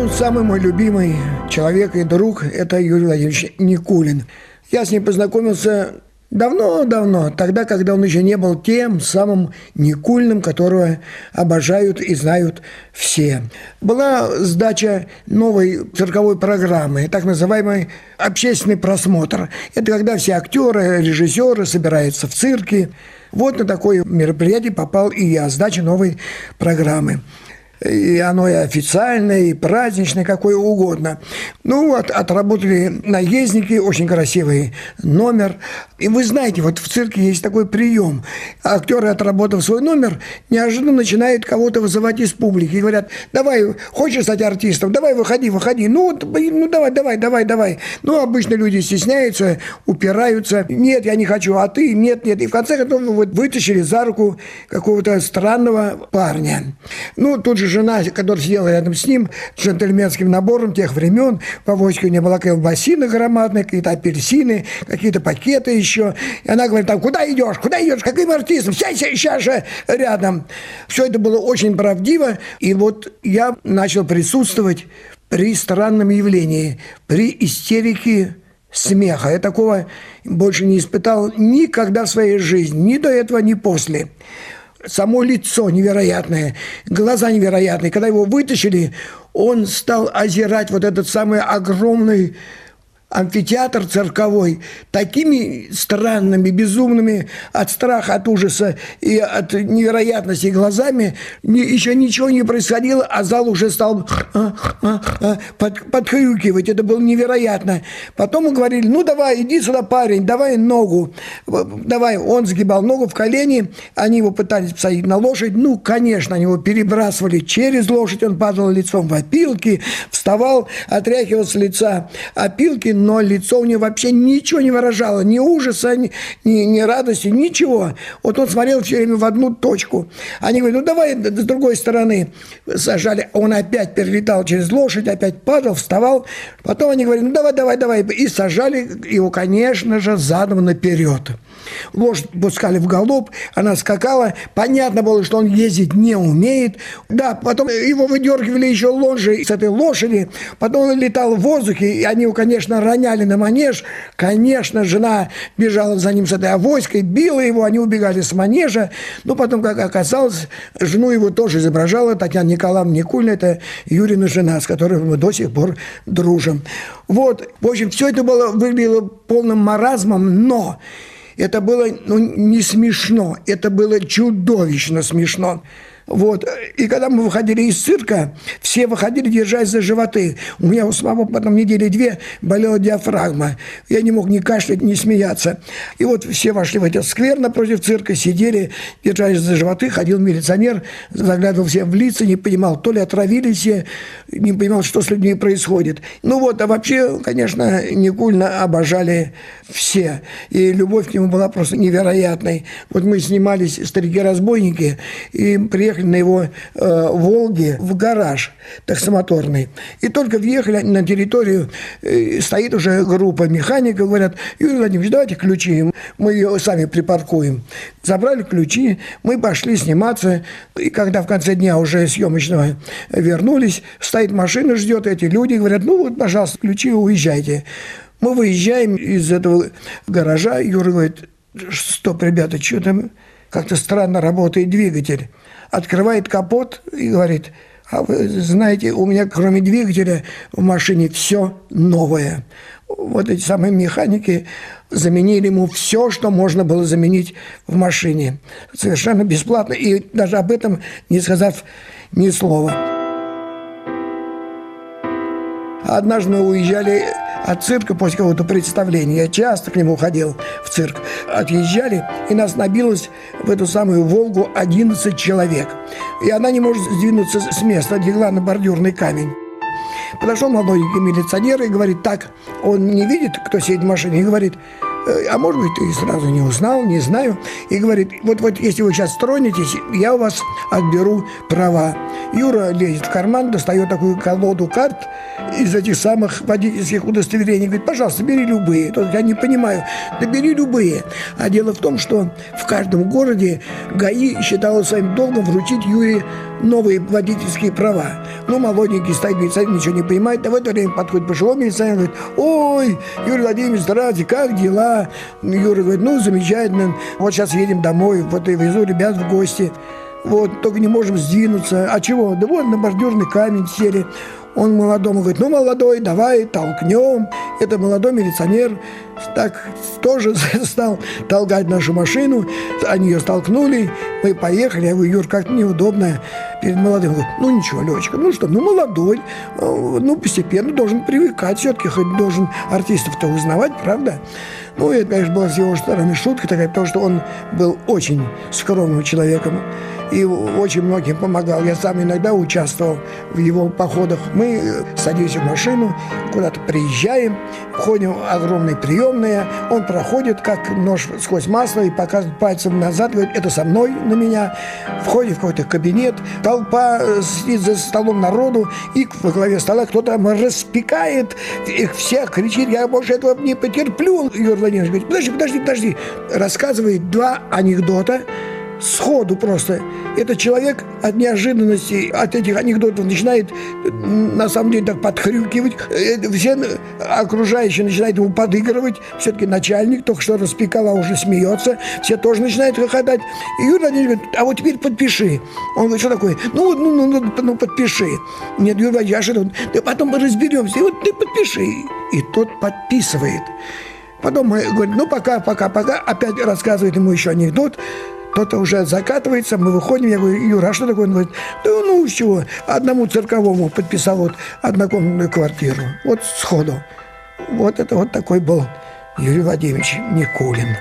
Ну, самый мой любимый человек и друг – это Юрий Владимирович Никулин. Я с ним познакомился давно-давно, тогда, когда он еще не был тем самым Никулиным, которого обожают и знают все. Была сдача новой цирковой программы, так называемый общественный просмотр. Это когда все актеры, режиссеры собираются в цирке. Вот на такое мероприятие попал и я, сдача новой программы. И оно и официальное, и праздничное, какое угодно. Ну вот, отработали наездники, очень красивый номер. И вы знаете, вот в цирке есть такой прием. Актеры, отработав свой номер, неожиданно начинают кого-то вызывать из публики. И говорят: давай, хочешь стать артистом? Давай, выходи. Ну давай. Ну, обычно люди стесняются, упираются. Нет, я не хочу, а ты? Нет. И в конце концов вот вытащили за руку какого-то странного парня. Ну, тут же жена, которая сидела рядом с ним, с джентльменским набором тех времен. В авоське у нее была колбасина громадная, какие-то апельсины, какие-то пакеты еще. И она говорит: там, куда идешь? Каким артистом? Сейчас же рядом. Все это было очень правдиво. И вот я начал присутствовать при странном явлении, при истерике смеха. Я такого больше не испытал никогда в своей жизни, ни до этого, ни после. Само лицо невероятное, глаза невероятные. Когда его вытащили, он стал озирать вот этот самый огромный амфитеатр цирковой такими странными, безумными от страха, от ужаса и от невероятности глазами. Еще ничего не происходило, а зал уже стал подхрюкивать. Это было невероятно. Потом мы говорили: ну давай, иди сюда, парень, давай ногу. Давай. Он сгибал ногу в колени, они его пытались посадить на лошадь. Ну, конечно, они его перебрасывали через лошадь, он падал лицом в опилки, вставал, отряхивал с лица опилки, но лицо у него вообще ничего не выражало, ни ужаса, ни радости, ничего. Вот он смотрел все время в одну точку. Они говорят: ну давай с другой стороны. Сажали, он опять перелетал через лошадь, опять падал, вставал. Потом они говорят: ну давай. И сажали его, конечно же, задом наперед. Лошадь пускали в галоп, она скакала. Понятно было, что он ездить не умеет. Да, потом его выдергивали еще ложи с этой лошади. Потом он летал в воздухе, и они его, конечно, роняли на манеж. Конечно, жена бежала за ним с этой авоськой, била его, они убегали с манежа. Но потом, как оказалось, жену его тоже изображала Татьяна Николаевна Никулина. Это Юрина жена, с которой мы до сих пор дружим. Вот, в общем, все это выглядело полным маразмом, но это было не смешно, это было чудовищно смешно. Вот. И когда мы выходили из цирка, все выходили, держась за животы. У меня у самого потом недели 2 болела диафрагма. Я не мог ни кашлять, ни смеяться. И вот все вошли в этот сквер напротив цирка, сидели, держась за животы. Ходил милиционер, заглядывал всем в лица, не понимал, то ли отравились все, не понимал, что с людьми происходит. Ну вот, а вообще, конечно, Никулина обожали все. И любовь к нему была просто невероятной. Вот мы снимались «Старики-разбойники», и приехали на его «Волге» в гараж таксомоторный. И только въехали на территорию, стоит уже группа механиков, говорят: Юрий Владимирович, давайте ключи, мы ее сами припаркуем. Забрали ключи, мы пошли сниматься. И когда в конце дня уже съемочного вернулись, стоит машина, ждет, эти люди говорят: ну вот, пожалуйста, ключи, уезжайте. Мы выезжаем из этого гаража, Юра говорит: стоп, ребята, что там как-то странно работает двигатель. Открывает капот и говорит: а вы знаете, у меня кроме двигателя в машине все новое. Вот эти самые механики заменили ему все, что можно было заменить в машине. Совершенно бесплатно. И даже об этом не сказав ни слова. Однажды мы уезжали от цирка после какого-то представления. Я часто к нему ходил в цирк. Отъезжали, и нас набилось в эту самую «Волгу» 11 человек. И она не может сдвинуться с места, легла на бордюрный камень. Подошел молоденький милиционер и говорит: так, он не видит, кто сидит в машине, и говорит: а может быть, ты сразу не узнал, не знаю. И говорит: вот если вы сейчас тронетесь, я у вас отберу права. Юра лезет в карман, достает такую колоду карт из этих самых водительских удостоверений. Говорит, пожалуйста, бери любые. Тот, я не понимаю. Да бери любые. А дело в том, что в каждом городе ГАИ считало своим долгом вручить Юре новые водительские права. Ну, молоденький стоит, милиционер ничего не понимает. А в это время подходит пожилой милиционер, говорит, ой, Юрий Владимирович, здравствуйте, как дела? Юра говорит, ну, замечательно. Вот сейчас едем домой, вот и везу ребят в гости. Вот, только не можем сдвинуться. А чего? Да вот на бордюрный камень сели. Он молодому говорит, ну, молодой, давай, толкнем. Это молодой милиционер так тоже стал толкать нашу машину. Они ее столкнули, мы поехали. Я говорю, Юр, как-то неудобно перед молодым. Говорит, ну, ничего, Лёвочка, ну что, ну, молодой, ну, постепенно должен привыкать все-таки, хоть должен артистов-то узнавать, правда? Ну, это, конечно, была с его стороны шутка такая, потому что он был очень скромным человеком и очень многим помогал. Я сам иногда участвовал в его походах. Мы садимся в машину, куда-то приезжаем, входим в огромные приемные, он проходит, как нож сквозь масло, и показывает пальцем назад, говорит, это со мной, на меня. Входит в какой-то кабинет, толпа сидит за столом народу, и во главе стола кто-то распекает их всех, кричит, я больше этого не потерплю. Юрий Владимирович говорит, подожди, рассказывает два анекдота, сходу просто. Этот человек от неожиданности, от этих анекдотов начинает, на самом деле, так подхрюкивать. Все окружающие начинают ему подыгрывать. Все-таки начальник только что распекал, а уже смеется. Все тоже начинают хохотать. И Юрий Владимирович говорит, а вот теперь подпиши. Он говорит, что такое? Ну, подпиши. Нет, Юрий Владимирович, а что? Да потом разберемся. И вот ты подпиши. И тот подписывает. Потом говорит, ну, пока. Опять рассказывает ему еще анекдот. Кто-то уже закатывается, мы выходим, я говорю, Юра, а что такое? Он говорит, да ну с чего, одному цирковому подписал вот однокомнатную квартиру, вот сходу. Вот это вот такой был Юрий Владимирович Никулин.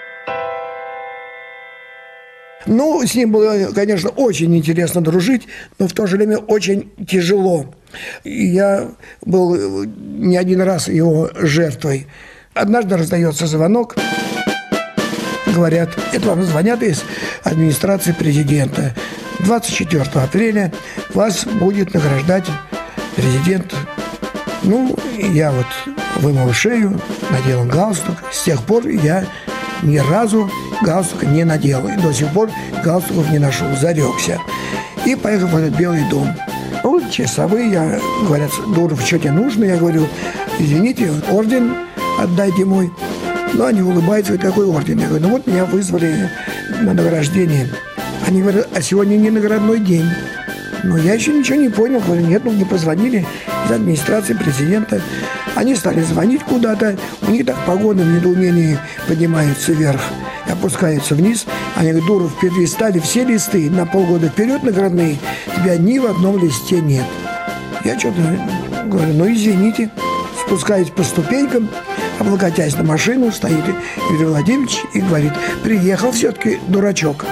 Ну, с ним было, конечно, очень интересно дружить, но в то же время очень тяжело. И я был не один раз его жертвой. Однажды раздается звонок. Говорят, это вам звонят из администрации президента. 24 апреля вас будет награждать президент. Ну, я вот вымыл шею, надел галстук. С тех пор я ни разу галстука не надел. И до сих пор галстуков не ношу, зарекся. И поехал в этот Белый дом. Ну, часовые, говорят, Дуров, что тебе нужно? Я говорю, извините, орден отдайте мой. Но они улыбаются, говорят, какой орден? Я говорю, ну вот меня вызвали на награждение. Они говорят, а сегодня не наградной день. Но я еще ничего не понял. Говорю, нет, мне позвонили из администрации президента. Они стали звонить куда-то. У них так погоны в недоумении поднимаются вверх и опускаются вниз. Они говорят, Дуров, перелистали все листы на полгода вперед наградные. Тебя ни в одном листе нет. Я что-то говорю, ну извините. Спускаюсь по ступенькам, облокотясь на машину, стоит Юрий Владимирович и говорит, приехал все-таки дурачок.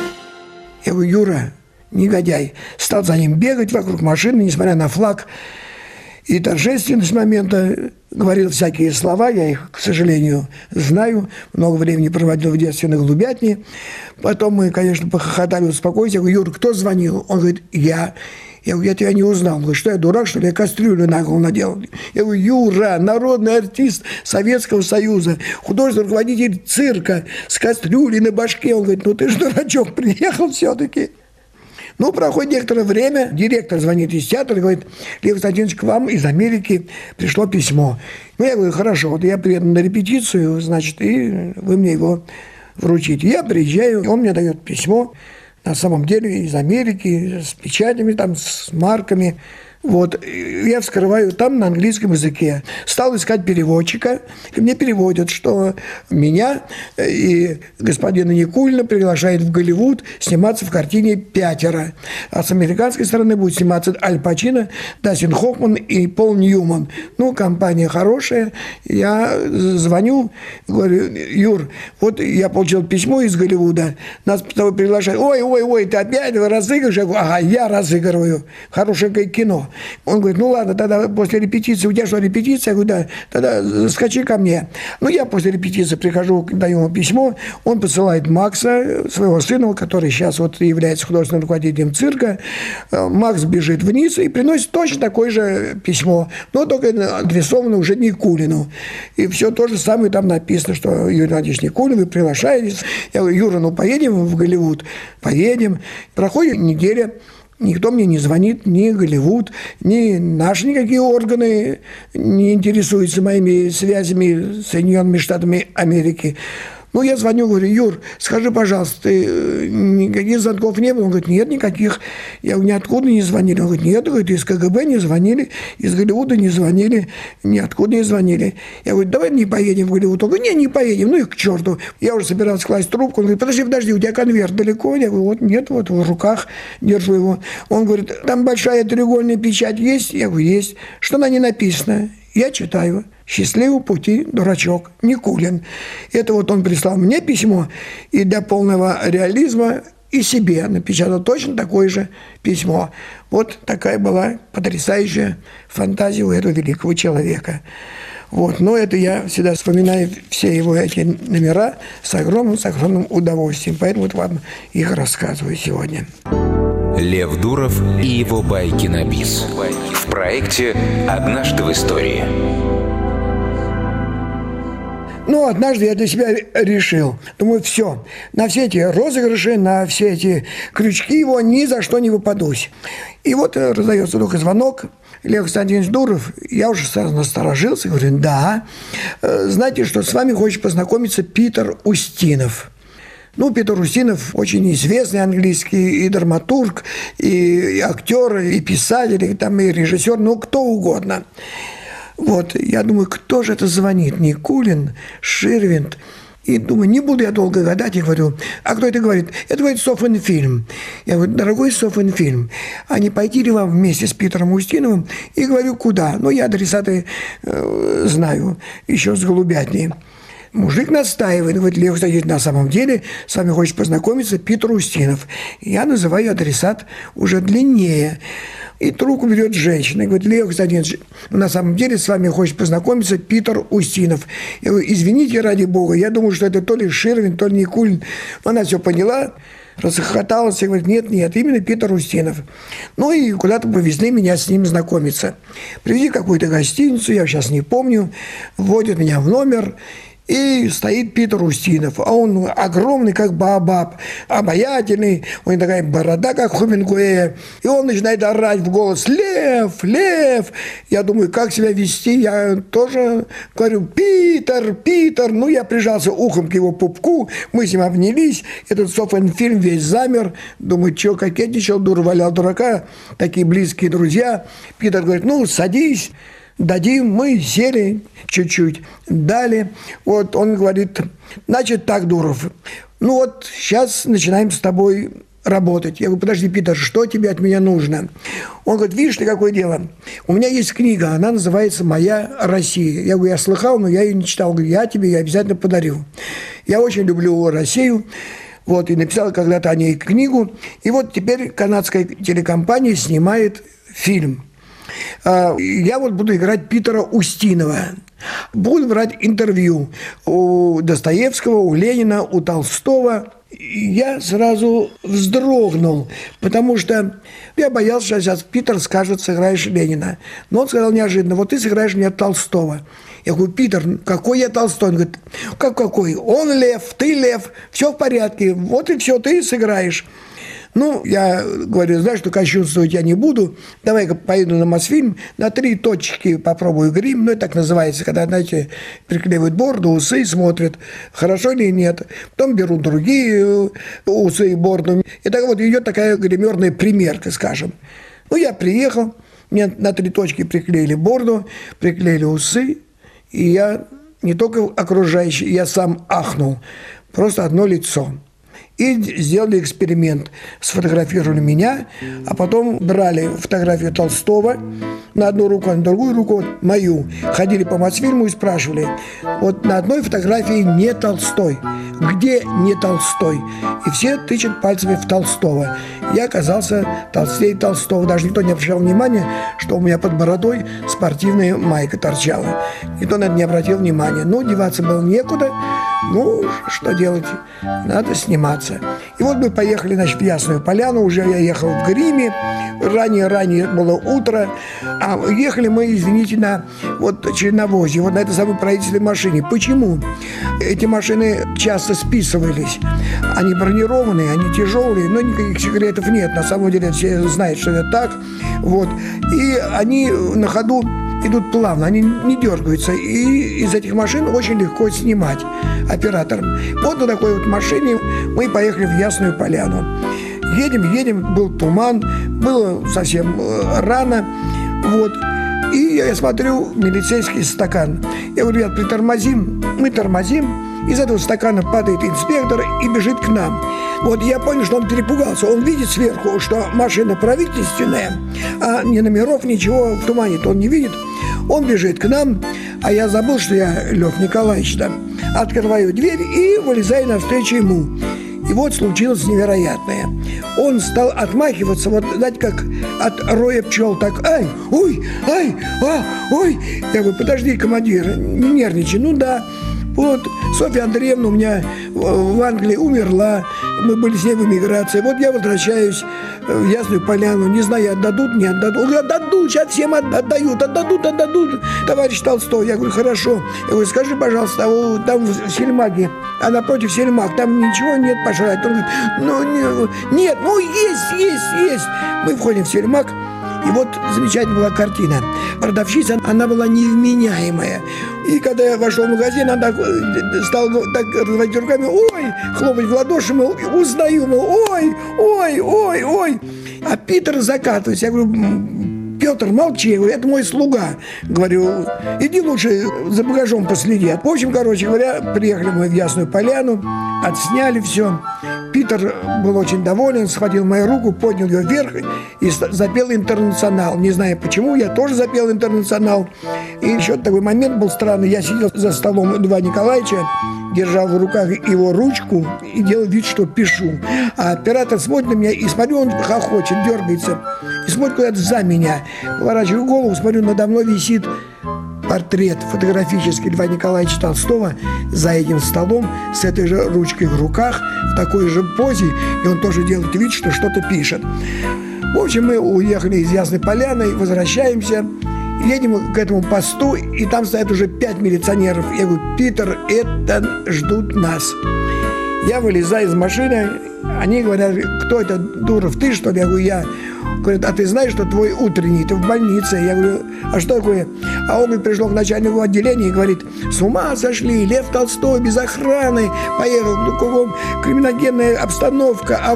Я говорю, Юра, негодяй. Стал за ним бегать вокруг машины, несмотря на флаг и торжественность момента. Говорил всякие слова, я их, к сожалению, знаю. Много времени проводил в детстве на голубятне. Потом мы, конечно, похохотали, успокоились. Я говорю, Юра, кто звонил? Он говорит, я. Я говорю, я тебя не узнал. Он говорит, что я дурак, что ли? Я кастрюлю на голову надел. Я говорю, Юра, народный артист Советского Союза, художественный руководитель цирка с кастрюлей на башке. Он говорит, ну ты же дурачок, приехал все-таки. Ну, проходит некоторое время, директор звонит из театра и говорит, Лев Константинович, к вам из Америки пришло письмо. Ну, я говорю, хорошо, вот я приеду на репетицию, значит, и вы мне его вручите. Я приезжаю, он мне дает письмо. На самом деле из Америки, с печатями, там, с марками. Вот, я вскрываю там на английском языке. Стал искать переводчика, и мне переводят, что меня и господина Никулина приглашают в Голливуд сниматься в картине «Пятеро». А с американской стороны будет сниматься Аль Пачино, Дастин Хоффман и Пол Ньюман. Ну, компания хорошая. Я звоню, говорю, Юр, вот я получил письмо из Голливуда, нас с тобой приглашают. Ой, ты опять разыгрываешь? Я говорю, ага, я разыгрываю. Хорошее кино. Он говорит, ну ладно, тогда после репетиции, у тебя что, репетиция? Я говорю, да, тогда скачи ко мне. Ну, я после репетиции прихожу, даю ему письмо, он посылает Макса, своего сына, который сейчас вот является художественным руководителем цирка. Макс бежит вниз и приносит точно такое же письмо, но только адресовано уже Никулину. И все то же самое там написано, что Юрий Владимирович Никулин, вы приглашаетесь. Я говорю, Юра, ну поедем в Голливуд? Поедем. Проходит неделя, никто мне не звонит, ни Голливуд, ни наши никакие органы не интересуются моими связями с Соединенными Штатами Америки. Ну, я звоню, говорю, Юр, скажи, пожалуйста, никаких звонков не было? Он говорит, нет, никаких. Я говорю, ниоткуда не звонили. Он говорит, нет, говорит, из КГБ не звонили, из Голливуда не звонили, ниоткуда не звонили. Я говорю, давай не поедем в Голливуд. Он говорит, не поедем, ну и к черту. Я уже собирался класть трубку. Он говорит, подожди, у тебя конверт далеко? Я говорю, вот нет, вот в руках держу его. Он говорит, там большая треугольная печать есть? Я говорю, есть. Что на ней написано? Я читаю. «Счастливого пути, дурачок, Никулин». Это вот он прислал мне письмо, и для полного реализма и себе напечатал точно такое же письмо. Вот такая была потрясающая фантазия у этого великого человека. Вот. Но это я всегда вспоминаю все его эти номера с огромным удовольствием. Поэтому вот вам их рассказываю сегодня. Лев Дуров и его байки на бис. В проекте «Однажды в истории». Ну, однажды я для себя решил. Думаю, все, на все эти розыгрыши, на все эти крючки его ни за что не выпадусь. И вот раздается только звонок. Лев Константинович Дуров, я уже сразу насторожился, говорю, да, знаете, что с вами хочет познакомиться Питер Устинов. Ну, Питер Устинов очень известный английский и драматург, и актер, и писатель, и, там, и режиссер, ну, кто угодно. Вот, я думаю, кто же это звонит? Никулин, Ширвинд. И думаю, не буду я долго гадать. Я говорю, а кто это говорит? Это говорит Софинфильм. Я говорю, дорогой Софинфильм, а не пойти ли вам вместе с Питером Устиновым? И говорю, куда? Ну, я адресаты знаю, еще с голубятни. Мужик настаивает, говорит, Лев Константинович, на самом деле с вами хочет познакомиться Питер Устинов. Я называю адресат уже длиннее. И трубку берет женщина и говорит, Лев Константинович, на самом деле с вами хочет познакомиться Питер Устинов. Я говорю, извините, ради бога, я думаю, что это то ли Ширвин, то ли Никулин. Она все поняла, расхохоталась и говорит, нет, именно Питер Устинов. Ну и куда-то повезли меня с ним знакомиться. Привели какую-то гостиницу, я сейчас не помню, вводят меня в номер. И стоит Питер Устинов, а он огромный, как Баобаб, обаятельный, у него такая борода, как Хемингуэя, и он начинает орать в голос «Лев! Лев!». Я думаю, как себя вести, я тоже говорю «Питер!». Ну, я прижался ухом к его пупку, мы с ним обнялись, этот Софинфильм весь замер, думаю, что кокетничал, дура валял дурака, такие близкие друзья. Питер говорит, ну, садись. Дадим, мы сели чуть-чуть, дали. Вот он говорит, значит так, Дуров, ну вот сейчас начинаем с тобой работать. Я говорю, подожди, Питер, что тебе от меня нужно? Он говорит, видишь ли, какое дело? У меня есть книга, она называется «Моя Россия». Я говорю, я слыхал, но я ее не читал. Говорю, я тебе ее обязательно подарю. Я очень люблю Россию. Вот, и написал когда-то о ней книгу. И вот теперь канадская телекомпания снимает фильм. Я вот буду играть Питера Устинова. Буду брать интервью у Достоевского, у Ленина, у Толстого. Я сразу вздрогнул, потому что я боялся, что сейчас Питер скажет, сыграешь Ленина. Но он сказал неожиданно, вот ты сыграешь мне Толстого. Я говорю, Питер, какой я Толстой? Он говорит, как какой? Он Лев, ты Лев, все в порядке, вот и все, ты сыграешь. Ну, я говорю, знаешь, что кощунствовать я не буду. Давай-ка поеду на Мосфильм, на 3 точки попробую грим. Ну, это так называется, когда, знаете, приклеивают бороду, усы, смотрят, хорошо или нет. Потом берут другие усы и бороду. И так вот идет такая гримерная примерка, скажем. Ну, я приехал, мне на 3 точки приклеили бороду, приклеили усы, и я не только окружающий, я сам ахнул. Просто одно лицо. И сделали эксперимент. Сфотографировали меня, а потом брали фотографию Толстого, на одну руку, а на другую руку вот мою. Ходили по Мосфильму и спрашивали. Вот на одной фотографии не Толстой. Где не Толстой? И все тычут пальцами в Толстого. Я оказался толстее Толстого. Даже никто не обращал внимания, что у меня под бородой спортивная майка торчала. Никто на это не обратил внимания. Но деваться было некуда. Ну, что делать? Надо сниматься. И вот мы поехали, значит, в Ясную Поляну. Уже я ехал в гриме. Ранее было утро. А ехали мы, извините, на вот черновозе, вот на этой самой правительственной машине. Почему? Эти машины часто списывались. Они бронированные, они тяжелые, но никаких секретов нет. На самом деле все знают, что это так. Вот. И они на ходу идут плавно, они не дергаются. И из этих машин очень легко снимать оператором. Вот на такой вот машине мы поехали в Ясную Поляну. Едем, был туман, было совсем рано. Вот. И я смотрю, милицейский стакан. Я говорю, ребят, притормозим. Мы тормозим. Из этого стакана падает инспектор и бежит к нам. Вот я понял, что он перепугался. Он видит сверху, что машина правительственная, а ни номеров, ничего в тумане-то он не видит. Он бежит к нам, а я забыл, что я Лев Николаевич. Да. Открываю дверь и вылезаю навстречу ему. И вот случилось невероятное. Он стал отмахиваться, вот, знаете, как от роя пчел, так, ай, ой, ай, ой. Я говорю, подожди, командир, не нервничай. Ну да, вот Софья Андреевна у меня в Англии умерла, мы были с ней в эмиграции. Вот я возвращаюсь в Ясную Поляну, не знаю, отдадут, не отдадут. Он говорит, отдадут, сейчас всем отдают. Товарищ Толстой. Я говорю, хорошо. Я говорю, скажи, пожалуйста, там в Сельмаге, а напротив Сельмаг, там ничего нет пожрать. Он говорит, нет, есть. Мы входим в Сельмаг. И вот замечательная была картина. Продавщица, она была невменяемая. И когда я вошел в магазин, она стала так разводить руками, ой, хлопать в ладоши, мол, узнаю, мол, ой. А Питер закатывается. Я говорю, Петр, молчи, я говорю, это мой слуга. Говорю, иди лучше за багажом последи. В общем, короче говоря, приехали мы в Ясную Поляну, отсняли все. Питер был очень доволен, схватил мою руку, поднял ее вверх и запел «Интернационал». Не знаю почему, я тоже запел «Интернационал». И еще такой момент был странный. Я сидел за столом Льва Николаевича, держал в руках его ручку и делал вид, что пишу. А оператор смотрит на меня, и смотрю, он хохочет, дергается. И смотрит куда-то за меня. Поворачиваю голову, смотрю, надо мной висит портрет фотографический Льва Николаевича Толстого за этим столом, с этой же ручкой в руках, в такой же позе, и он тоже делает вид, что что-то пишет. В общем, мы уехали из Ясной Поляны, возвращаемся, едем к этому посту, и там стоят уже 5 милиционеров. Я говорю, Питер, это ждут нас. Я вылезаю из машины, они говорят, кто это, Дуров, ты что ли? Я говорю, я. Говорят, а ты знаешь, что твой утренний, ты в больнице? Я говорю, а что такое? А он пришел к начальнику отделения и говорит, с ума сошли, Лев Толстой без охраны поехал, кругом криминогенная обстановка, а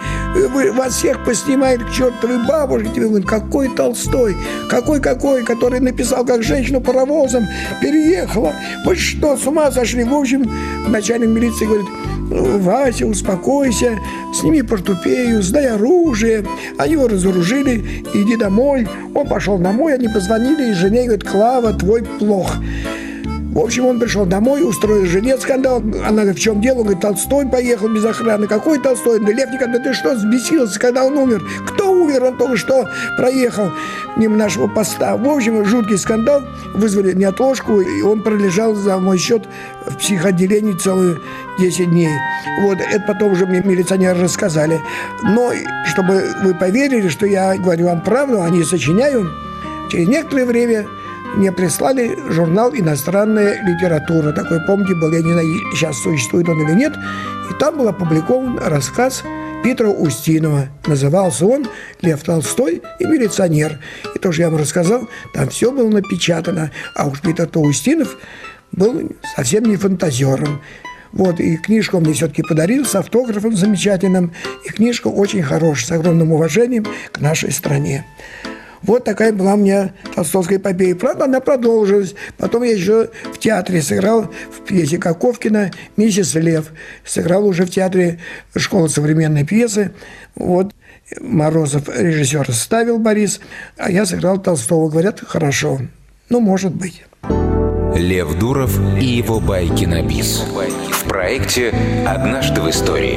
вас всех поснимают к чертовой бабушке. Тебе говорят, какой Толстой? Какой, который написал, как женщину паровозом переехала? Вы что, с ума сошли? В общем, начальник милиции говорит, Вася, успокойся, сними портупею, сдай оружие. Они его разоружили, иди домой. Он пошел домой, они позвонили, и жене говорит, Клава, твой плох. В общем, он пришел домой, устроил жене скандал. Она говорит, в чем дело? Он говорит, Толстой поехал без охраны. Какой Толстой? Да, Лев Николаевич, ты что, взбесился, когда он умер? Кто умер? Он только что проехал мимо нашего поста. В общем, жуткий скандал. Вызвали неотложку, и он пролежал за мой счет в психоотделении целые 10 дней. Вот, это потом уже мне милиционеры рассказали. Но, чтобы вы поверили, что я говорю вам правду, а не сочиняю, через некоторое время мне прислали журнал «Иностранная литература». Такой, помните, был, я не знаю, сейчас существует он или нет. И там был опубликован рассказ Питера Устинова. Назывался он «Лев Толстой и милиционер». И тоже я вам рассказал, там все было напечатано. А уж Питер-то Устинов был совсем не фантазером. Вот, и книжку он мне все-таки подарил с автографом замечательным. И книжка очень хорошая, с огромным уважением к нашей стране. Вот такая была у меня толстовская эпопея. Правда, она продолжилась. Потом я еще в театре сыграл в пьесе Коковкина «Миссис Лев». Сыграл уже в театре «Школа современной пьесы». Вот. Морозов, режиссер, ставил Борис, а я сыграл Толстого. Говорят, хорошо. Ну, может быть. Лев Дуров и его байки на бис. В проекте «Однажды в истории».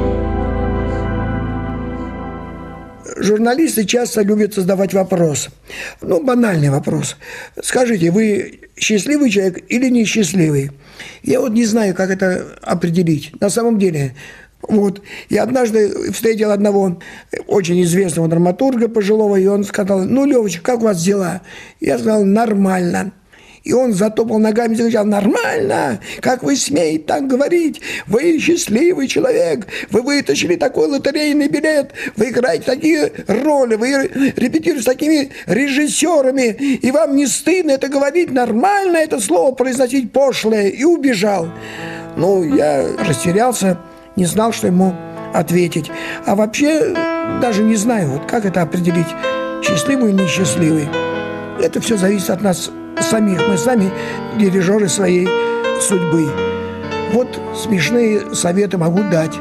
Журналисты часто любят задавать вопрос. Банальный вопрос. Скажите, вы счастливый человек или несчастливый? Я не знаю, как это определить. На самом деле, я однажды встретил одного очень известного драматурга пожилого, и он сказал: Левочка, как у вас дела? Я сказал: нормально. И он затопал ногами и закричал: нормально! Как вы смеете так говорить? Вы счастливый человек, вы вытащили такой лотерейный билет, вы играете такие роли, вы репетируете с такими режиссерами, и вам не стыдно это говорить? Нормально это слово произносить пошлое? И убежал. Я растерялся, не знал, что ему ответить. А вообще даже не знаю, как это определить, счастливый или несчастливый. Это все зависит от нас самих. Мы сами дирижеры своей судьбы. Смешные советы могу дать.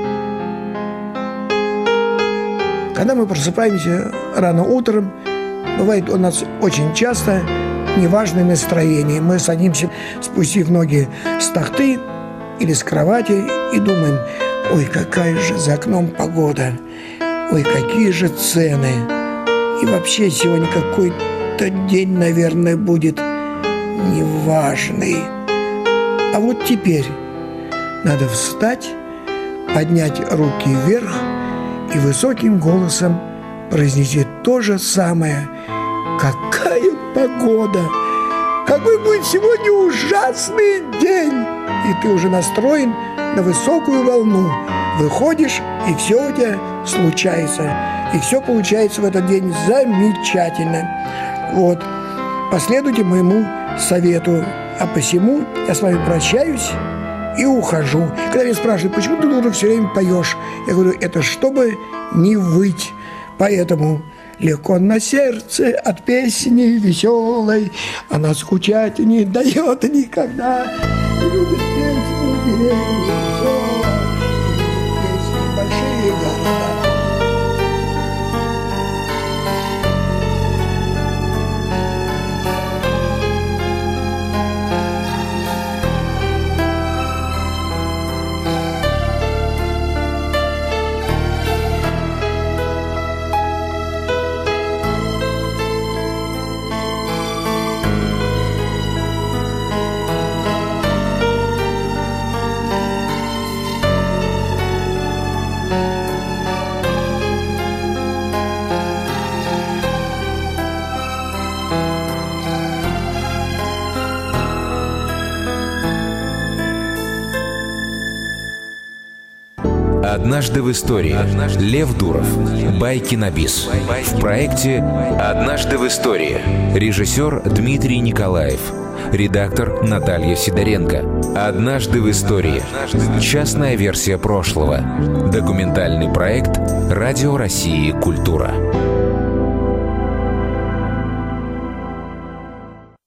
Когда мы просыпаемся рано утром, бывает у нас очень часто неважное настроение. Мы садимся, спустив ноги с тахты или с кровати, и думаем: ой, какая же за окном погода, ой, какие же цены. И вообще сегодня какой-то день, наверное, будет неважный. А теперь надо встать, поднять руки вверх и высоким голосом произнести то же самое. Какая погода! Какой будет сегодня ужасный день! И ты уже настроен на высокую волну. Выходишь, и все у тебя случается. И все получается в этот день замечательно. Последуйте моему совету. А посему я с вами прощаюсь и ухожу. Когда меня спрашивают: почему ты, Дуров, все время поешь? Я говорю: это чтобы не выть. Поэтому легко на сердце от песни веселой, она скучать не дает никогда. Любит песню деревни, все, песни большие города. «Однажды в истории». Лев Дуров. Байки на бис. В проекте «Однажды в истории». Режиссер Дмитрий Николаев. Редактор Наталья Сидоренко. «Однажды в истории». Частная версия прошлого. Документальный проект «Радио России. Культура».